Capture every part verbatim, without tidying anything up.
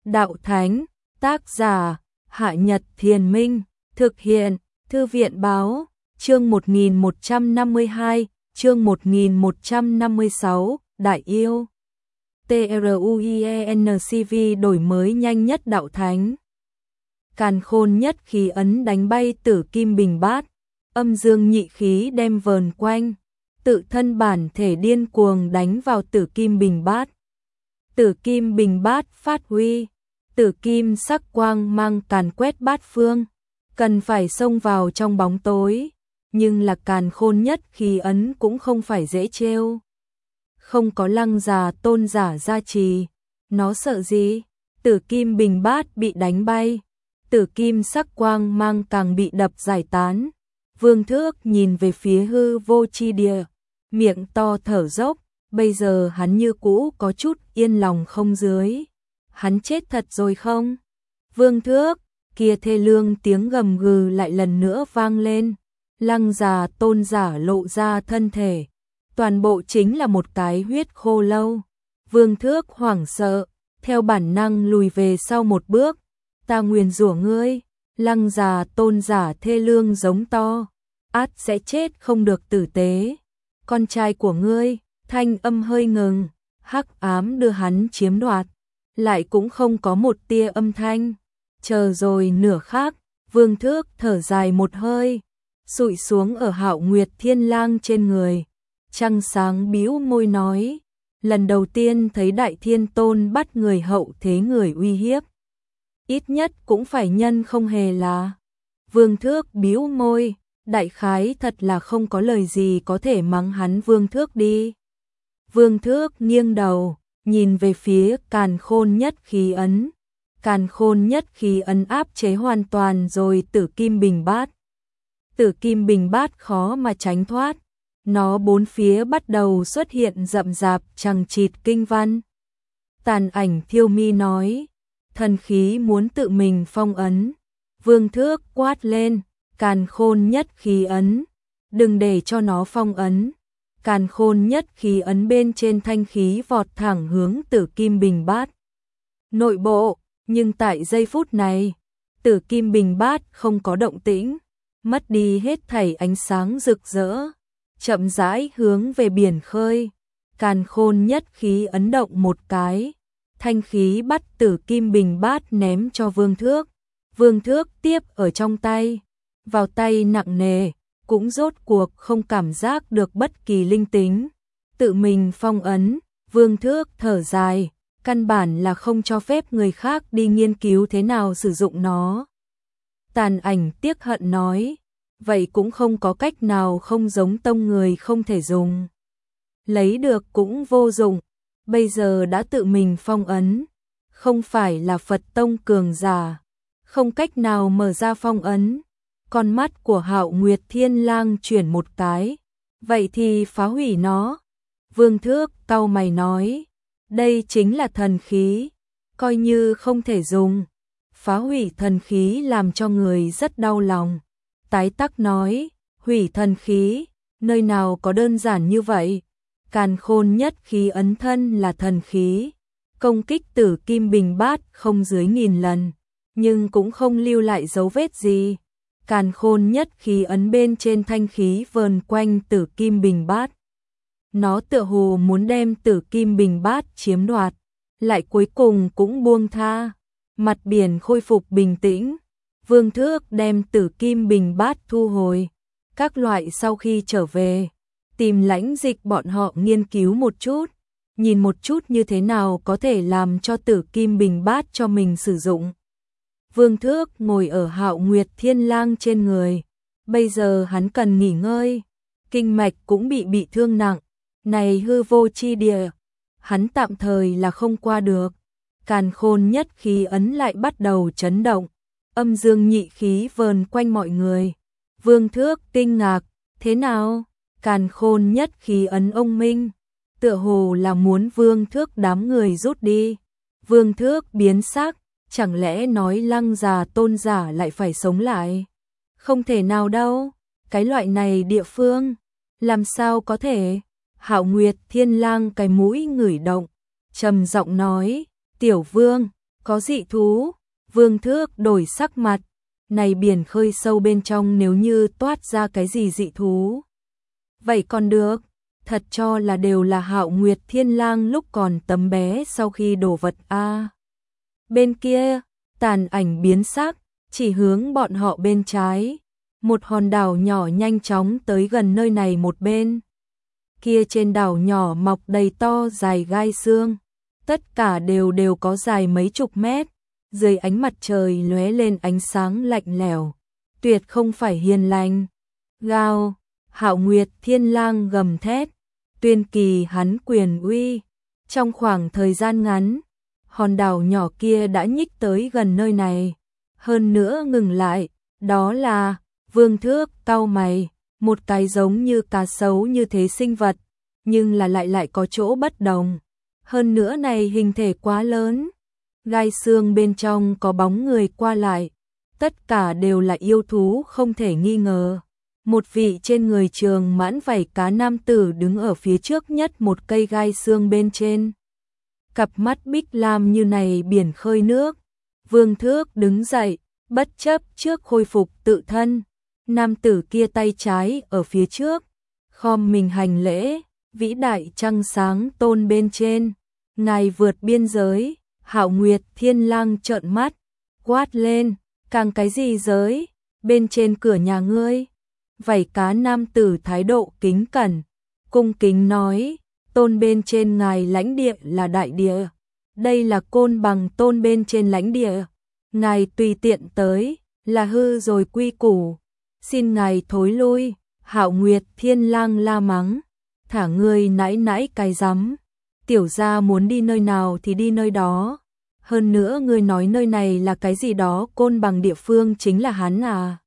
Đạo Thánh, tác giả, Hạ Nhật Thiền Minh, thực hiện, Thư viện Báo, chương một nghìn một trăm năm mươi hai, chương một nghìn một trăm năm mươi sáu, Đại Yêu. TRUIENCV đổi mới nhanh nhất Đạo Thánh. Càn khôn nhất khí ấn đánh bay Tử Kim Bình Bát, âm dương nhị khí đem vờn quanh, tự thân bản thể điên cuồng đánh vào Tử Kim Bình Bát. Tử Kim Bình Bát phát huy, tử kim sắc quang mang càn quét bát phương, cần phải xông vào trong bóng tối, nhưng là càn khôn nhất khí ấn cũng không phải dễ trêu. Không có Lăng Già Tôn giả gia trì, nó sợ gì? Tử Kim Bình Bát bị đánh bay, tử kim sắc quang mang càng bị đập giải tán. Vương Thước nhìn về phía hư vô chi địa, miệng to thở dốc, bây giờ hắn như cũ có chút yên lòng không dưới. Hắn chết thật rồi không? Vương Thước, kia thê lương tiếng gầm gừ lại lần nữa vang lên. Lăng Già Tôn giả lộ ra thân thể, toàn bộ chính là một cái huyết khô lâu. Vương Thước hoảng sợ, theo bản năng lùi về sau một bước. Ta nguyền rủa ngươi. Lăng Già Tôn giả thê lương giống to, át sẽ chết không được tử tế. Con trai của ngươi, thanh âm hơi ngừng, hắc ám đưa hắn chiếm đoạt, lại cũng không có một tia âm thanh. Chờ rồi nửa khắc, Vương Thước thở dài một hơi, sụi xuống ở Hạo Nguyệt Thiên Lang trên người. Trăng sáng bĩu môi nói, lần đầu tiên thấy Đại Thiên Tôn bắt người hậu thế người uy hiếp, ít nhất cũng phải nhân không hề là. Vương Thước bĩu môi, đại khái thật là không có lời gì có thể mắng hắn Vương Thước đi. Vương Thước nghiêng đầu, nhìn về phía càn khôn nhất khí ấn. Càn khôn nhất khí ấn áp chế hoàn toàn rồi Tử Kim Bình Bát. Tử Kim Bình Bát khó mà tránh thoát, nó bốn phía bắt đầu xuất hiện rậm rạp chằng chịt kinh văn. Tàn Ảnh Thiêu Mi nói, thần khí muốn tự mình phong ấn. Vương Thước quát lên, càn khôn nhất khí ấn, đừng để cho nó phong ấn. Càn khôn nhất khí ấn bên trên thanh khí vọt thẳng hướng Tử Kim Bình Bát nội bộ, nhưng tại giây phút này, Tử Kim Bình Bát không có động tĩnh, mất đi hết thảy ánh sáng rực rỡ, chậm rãi hướng về biển khơi. Càn khôn nhất khí ấn động một cái, thanh khí bắt Tử Kim Bình Bát ném cho Vương Thước. Vương Thước tiếp ở trong tay, vào tay nặng nề, cũng rốt cuộc không cảm giác được bất kỳ linh tính. Tự mình phong ấn, Vương Thước thở dài, căn bản là không cho phép người khác đi nghiên cứu thế nào sử dụng nó. Tàn Ảnh tiếc hận nói, vậy cũng không có cách nào không giống tông người không thể dùng. Lấy được cũng vô dụng, bây giờ đã tự mình phong ấn, không phải là Phật tông cường giả, không cách nào mở ra phong ấn. Con mắt của Hạo Nguyệt Thiên Lang chuyển một cái, vậy thì phá hủy nó. Vương Thước cau mày nói, đây chính là thần khí, coi như không thể dùng. Phá hủy thần khí làm cho người rất đau lòng. Tái Tắc nói, hủy thần khí, nơi nào có đơn giản như vậy. Càn khôn nhất khí ấn thân là thần khí, công kích Tử Kim Bình Bát không dưới nghìn lần, nhưng cũng không lưu lại dấu vết gì. Càn khôn nhất khí ấn bên trên thanh khí vờn quanh Tử Kim Bình Bát. Nó tựa hồ muốn đem Tử Kim Bình Bát chiếm đoạt, lại cuối cùng cũng buông tha. Mặt biển khôi phục bình tĩnh, Vương Thước đem Tử Kim Bình Bát thu hồi. Các loại sau khi trở về, tìm Lãnh Dịch bọn họ nghiên cứu một chút, nhìn một chút như thế nào có thể làm cho Tử Kim Bình Bát cho mình sử dụng. Vương Thước ngồi ở Hạo Nguyệt Thiên Lang trên người, bây giờ hắn cần nghỉ ngơi, kinh mạch cũng bị bị thương nặng, này hư vô chi địa, hắn tạm thời là không qua được. Càn khôn nhất khí ấn lại bắt đầu chấn động, âm dương nhị khí vờn quanh mọi người. Vương Thước kinh ngạc, thế nào? Càn khôn nhất khí ấn ông minh, tựa hồ là muốn Vương Thước đám người rút đi. Vương Thước biến sắc, chẳng lẽ nói Lăng Già Tôn giả lại phải sống lại? Không thể nào đâu, cái loại này địa phương, làm sao có thể? Hạo Nguyệt Thiên Lang cái mũi ngửi động, trầm giọng nói, Tiểu Vương, Có dị thú, Vương Thước đổi sắc mặt, này biển khơi sâu bên trong nếu như toát ra cái gì dị thú. Vậy còn được, thật cho là đều là Hạo Nguyệt Thiên Lang lúc còn tấm bé sau khi đổ vật a. À. Bên kia, tàn ảnh biến sắc, chỉ hướng bọn họ bên trái. Một hòn đảo nhỏ nhanh chóng tới gần nơi này một bên. Kia trên đảo nhỏ mọc đầy to dài gai xương. Tất cả đều đều có dài mấy chục mét. Dưới ánh mặt trời lóe lên ánh sáng lạnh lẽo. Tuyệt không phải hiền lành. Gào, Hạo Nguyệt Thiên Lang gầm thét. Tuyên kỳ hắn quyền uy. Trong khoảng thời gian ngắn, hòn đảo nhỏ kia đã nhích tới gần nơi này. Hơn nữa ngừng lại, đó là Vương Thước cau mày, một cái giống như cá sấu như thế sinh vật, nhưng là lại lại có chỗ bất đồng. Hơn nữa này hình thể quá lớn, gai xương bên trong có bóng người qua lại, tất cả đều là yêu thú không thể nghi ngờ. Một vị trên người trường mãn vảy cá nam tử đứng ở phía trước nhất một cây gai xương bên trên. Cặp mắt bích lam như này biển khơi nước. Vương Thước đứng dậy, bất chấp trước khôi phục tự thân. Nam tử kia tay trái ở phía trước, khom mình hành lễ, vĩ đại trăng sáng tôn bên trên. Ngài vượt biên giới, Hạo Nguyệt Thiên Lang trợn mắt, quát lên, càng cái gì giới, bên trên cửa nhà ngươi. Vảy cá nam tử thái độ kính cẩn, cung kính nói, tôn bên trên ngài lãnh địa là đại địa, đây là Côn Bằng tôn bên trên lãnh địa, ngài tùy tiện tới, là hư rồi quy củ, xin ngài thối lui. Hạo Nguyệt Thiên Lang la mắng, thả ngươi nãi nãi cái rắm, tiểu gia muốn đi nơi nào thì đi nơi đó, hơn nữa ngươi nói nơi này là cái gì đó Côn Bằng địa phương chính là hắn à?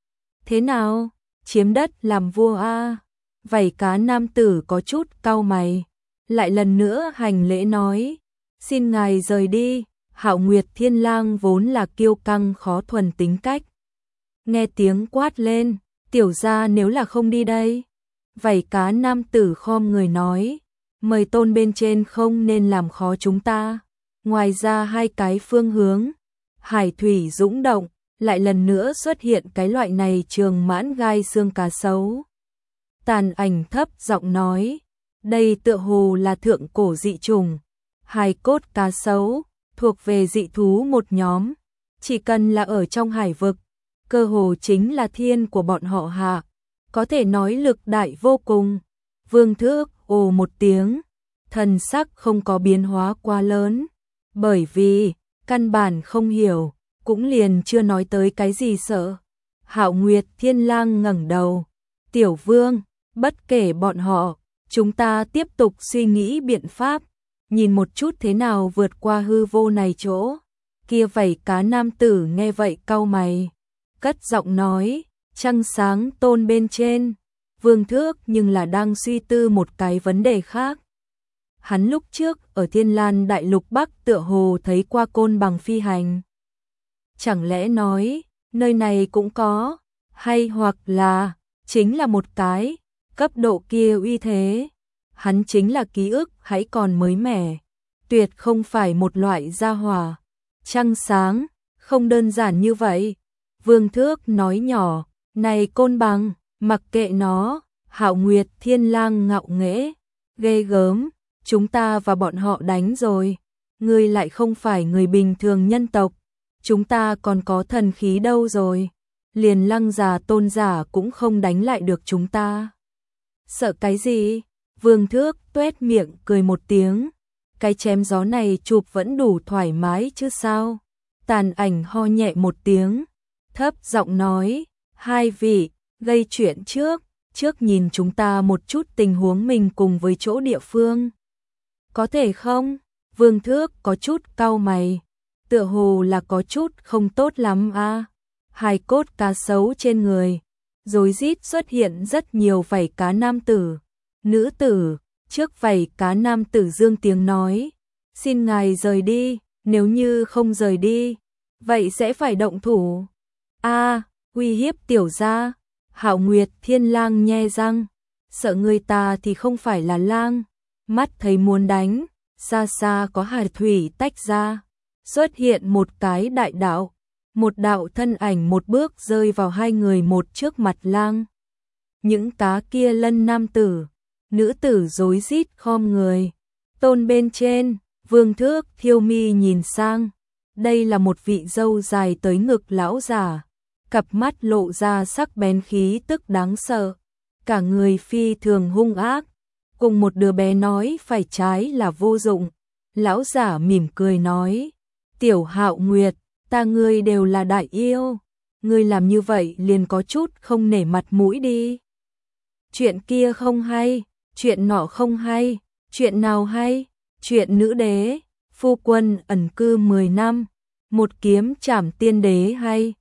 Thế nào? Chiếm đất làm vua a? À? Vảy cá nam tử có chút cau mày, lại lần nữa hành lễ nói, xin ngài rời đi. Hạo Nguyệt Thiên Lang vốn là kiêu căng khó thuần tính cách, nghe tiếng quát lên, tiểu gia nếu là không đi đây. Vảy cá nam tử khom người nói, mời tôn bên trên không nên làm khó chúng ta. Ngoài ra hai cái phương hướng, hải thủy dũng động, lại lần nữa xuất hiện cái loại này trường mãn gai xương cá sấu. Tàn ảnh thấp giọng nói, đây tựa hồ là thượng cổ dị trùng, hài cốt cá sấu, thuộc về dị thú một nhóm, chỉ cần là ở trong hải vực, cơ hồ chính là thiên của bọn họ hạ, có thể nói lực đại vô cùng. Vương Thước ồ một tiếng, thần sắc không có biến hóa quá lớn, bởi vì căn bản không hiểu, cũng liền chưa nói tới cái gì sợ. Hạo Nguyệt Thiên Lang ngẩng đầu, tiểu vương, bất kể bọn họ, chúng ta tiếp tục suy nghĩ biện pháp, nhìn một chút thế nào vượt qua hư vô này chỗ. Kia vảy cá nam tử nghe vậy cau mày, cất giọng nói, trăng sáng tôn bên trên. Vương Thước nhưng là đang suy tư một cái vấn đề khác. Hắn lúc trước ở Thiên Lan Đại Lục Bắc tựa hồ thấy qua Côn Bằng phi hành. Chẳng lẽ nói, nơi này cũng có, hay hoặc là, chính là một cái, cấp độ kia uy thế. Hắn chính là ký ức hãy còn mới mẻ, tuyệt không phải một loại gia hỏa. Trăng sáng, không đơn giản như vậy. Vương Thước nói nhỏ, này Côn Bằng, mặc kệ nó. Hạo Nguyệt Thiên Lang ngạo nghễ, ghê gớm, chúng ta và bọn họ đánh rồi, ngươi lại không phải người bình thường nhân tộc, chúng ta còn có thần khí đâu rồi, liền Lăng già Tôn giả cũng không đánh lại được chúng ta. Sợ cái gì? Vương Thước tuét miệng cười một tiếng, cái chém gió này chụp vẫn đủ thoải mái chứ sao? Tàn ảnh ho nhẹ một tiếng, thấp giọng nói, hai vị, gây chuyện trước, trước nhìn chúng ta một chút tình huống mình cùng với chỗ địa phương. Có thể không? Vương Thước có chút cau mày, tựa hồ là có chút không tốt lắm a. À? Hài cốt cá sấu trên người, rối rít xuất hiện rất nhiều vảy cá nam tử, nữ tử. Trước vảy cá nam tử dương tiếng nói, xin ngài rời đi, nếu như không rời đi, vậy sẽ phải động thủ. A, à, uy hiếp tiểu gia. Hạo Nguyệt Thiên Lang nhe răng, sợ người ta thì không phải là lang, mắt thấy muốn đánh, xa xa có hải thủy tách ra, xuất hiện một cái đại đạo, một đạo thân ảnh một bước rơi vào hai người một trước mặt lang. Những cá kia lân nam tử, nữ tử rối rít khom người. Tôn bên trên, Vương Thước Thiêu Mi nhìn sang, đây là một vị râu dài tới ngực lão già, cặp mắt lộ ra sắc bén khí tức đáng sợ, cả người phi thường hung ác, cùng một đứa bé nói phải trái là vô dụng. Lão giả mỉm cười nói, Tiểu Hạo Nguyệt, ta ngươi đều là đại yêu, ngươi làm như vậy liền có chút không nể mặt mũi đi. Chuyện kia không hay, chuyện nọ không hay, chuyện nào hay? Chuyện nữ đế, phu quân ẩn cư mười năm, một kiếm trảm tiên đế hay?